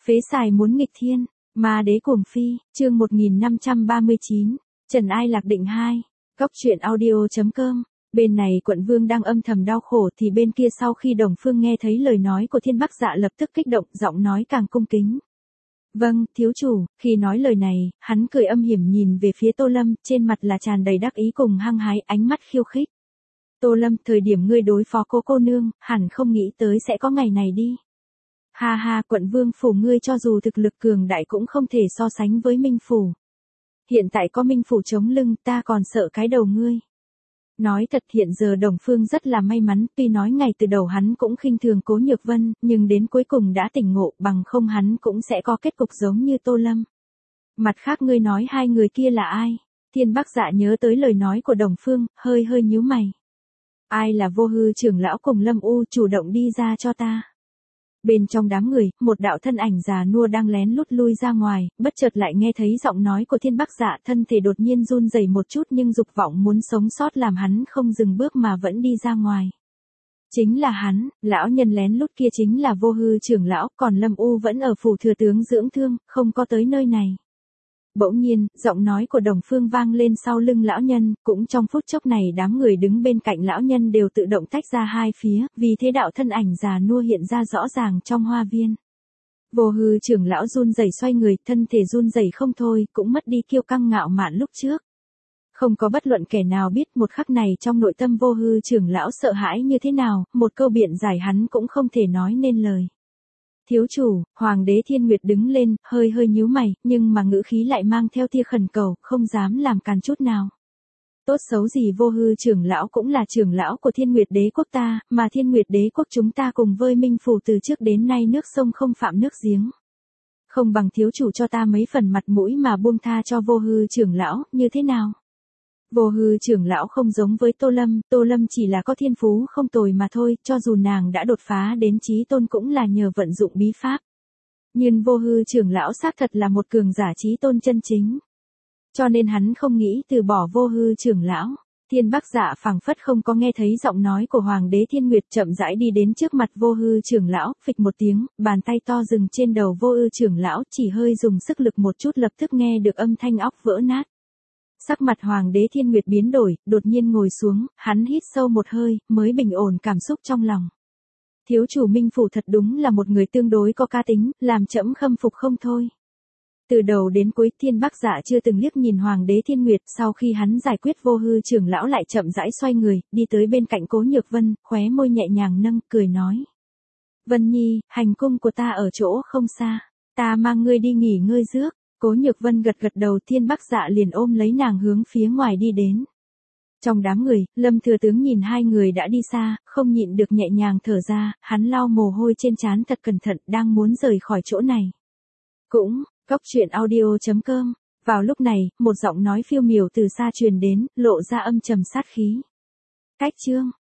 Phế xài muốn nghịch thiên, ma đế cuồng phi, chương 1539, Trần Ai Lạc định 2, Cóc truyện audio.com. Bên này quận vương đang âm thầm đau khổ thì bên kia sau khi Đồng Phương nghe thấy lời nói của Thiên Bắc Dạ lập tức kích động, giọng nói càng cung kính. Vâng, thiếu chủ. Khi nói lời này, hắn cười âm hiểm nhìn về phía Tô Lâm, trên mặt là tràn đầy đắc ý cùng hăng hái, ánh mắt khiêu khích. Tô Lâm, thời điểm ngươi đối phó cô nương, hẳn không nghĩ tới sẽ có ngày này đi. Ha ha, quận vương phủ ngươi cho dù thực lực cường đại cũng không thể so sánh với Minh phủ. Hiện tại có Minh phủ chống lưng, ta còn sợ cái đầu ngươi. Nói thật, hiện giờ Đồng Phương rất là may mắn, tuy nói ngày từ đầu hắn cũng khinh thường Cố Nhược Vân, nhưng đến cuối cùng đã tỉnh ngộ, bằng không hắn cũng sẽ có kết cục giống như Tô Lâm. Mặt khác ngươi nói hai người kia là ai? Thiên Bắc Dạ nhớ tới lời nói của Đồng Phương, hơi nhíu mày. Ai là Vô Hư trưởng lão cùng Lâm U, chủ động đi ra cho ta. Bên trong đám người, một đạo thân ảnh già nua đang lén lút lui ra ngoài, bất chợt lại nghe thấy giọng nói của Thiên Bắc Dạ, thân thể đột nhiên run rẩy một chút nhưng dục vọng muốn sống sót làm hắn không dừng bước mà vẫn đi ra ngoài. Chính là hắn, lão nhân lén lút kia chính là Vô Hư trưởng lão, còn Lâm U vẫn ở phủ thừa tướng dưỡng thương, không có tới nơi này. Bỗng nhiên, giọng nói của Đồng Phương vang lên sau lưng lão nhân, cũng trong phút chốc này đám người đứng bên cạnh lão nhân đều tự động tách ra hai phía, vì thế đạo thân ảnh già nua hiện ra rõ ràng trong hoa viên. Vô Hư trưởng lão run rẩy xoay người, thân thể run rẩy không thôi, cũng mất đi kiêu căng ngạo mạn lúc trước. Không có bất luận kẻ nào biết một khắc này trong nội tâm Vô Hư trưởng lão sợ hãi như thế nào, một câu biện giải hắn cũng không thể nói nên lời. Thiếu chủ, Hoàng đế Thiên Nguyệt đứng lên, hơi nhíu mày, nhưng mà ngữ khí lại mang theo tia khẩn cầu, không dám làm càn chút nào. Tốt xấu gì Vô Hư trưởng lão cũng là trưởng lão của Thiên Nguyệt đế quốc ta, mà Thiên Nguyệt đế quốc chúng ta cùng với Minh phủ từ trước đến nay nước sông không phạm nước giếng. Không bằng thiếu chủ cho ta mấy phần mặt mũi mà buông tha cho Vô Hư trưởng lão, như thế nào? Vô Hư trưởng lão không giống với Tô Lâm chỉ là có thiên phú không tồi mà thôi, cho dù nàng đã đột phá đến chí tôn cũng là nhờ vận dụng bí pháp. Nhưng Vô Hư trưởng lão xác thật là một cường giả chí tôn chân chính. Cho nên hắn không nghĩ từ bỏ Vô Hư trưởng lão. Thiên Bắc Dạ phảng phất không có nghe thấy giọng nói của Hoàng đế Thiên Nguyệt, chậm rãi đi đến trước mặt Vô Hư trưởng lão, phịch một tiếng, bàn tay to dừng trên đầu Vô Hư trưởng lão, chỉ hơi dùng sức lực một chút lập tức nghe được âm thanh óc vỡ nát. Sắc mặt Hoàng đế Thiên Nguyệt biến đổi, đột nhiên ngồi xuống, hắn hít sâu một hơi, mới bình ổn cảm xúc trong lòng. Thiếu chủ Minh phủ thật đúng là một người tương đối có cá tính, làm trẫm khâm phục không thôi. Từ đầu đến cuối Thiên Bắc Dạ chưa từng liếc nhìn Hoàng đế Thiên Nguyệt, sau khi hắn giải quyết Vô Hư trưởng lão lại chậm rãi xoay người, đi tới bên cạnh Cố Nhược Vân, khóe môi nhẹ nhàng nâng, cười nói. Vân Nhi, hành cung của ta ở chỗ không xa, ta mang ngươi đi nghỉ ngơi rước. Cố Nhược Vân gật đầu, Thiên Bắc Dạ liền ôm lấy nàng hướng phía ngoài đi đến. Trong đám người, Lâm thừa tướng nhìn hai người đã đi xa, không nhịn được nhẹ nhàng thở ra, hắn lau mồ hôi trên trán thật cẩn thận, đang muốn rời khỏi chỗ này. Cũng, Cóc truyện audio.com. Vào lúc này, một giọng nói phiêu miểu từ xa truyền đến, lộ ra âm trầm sát khí. Cách chương,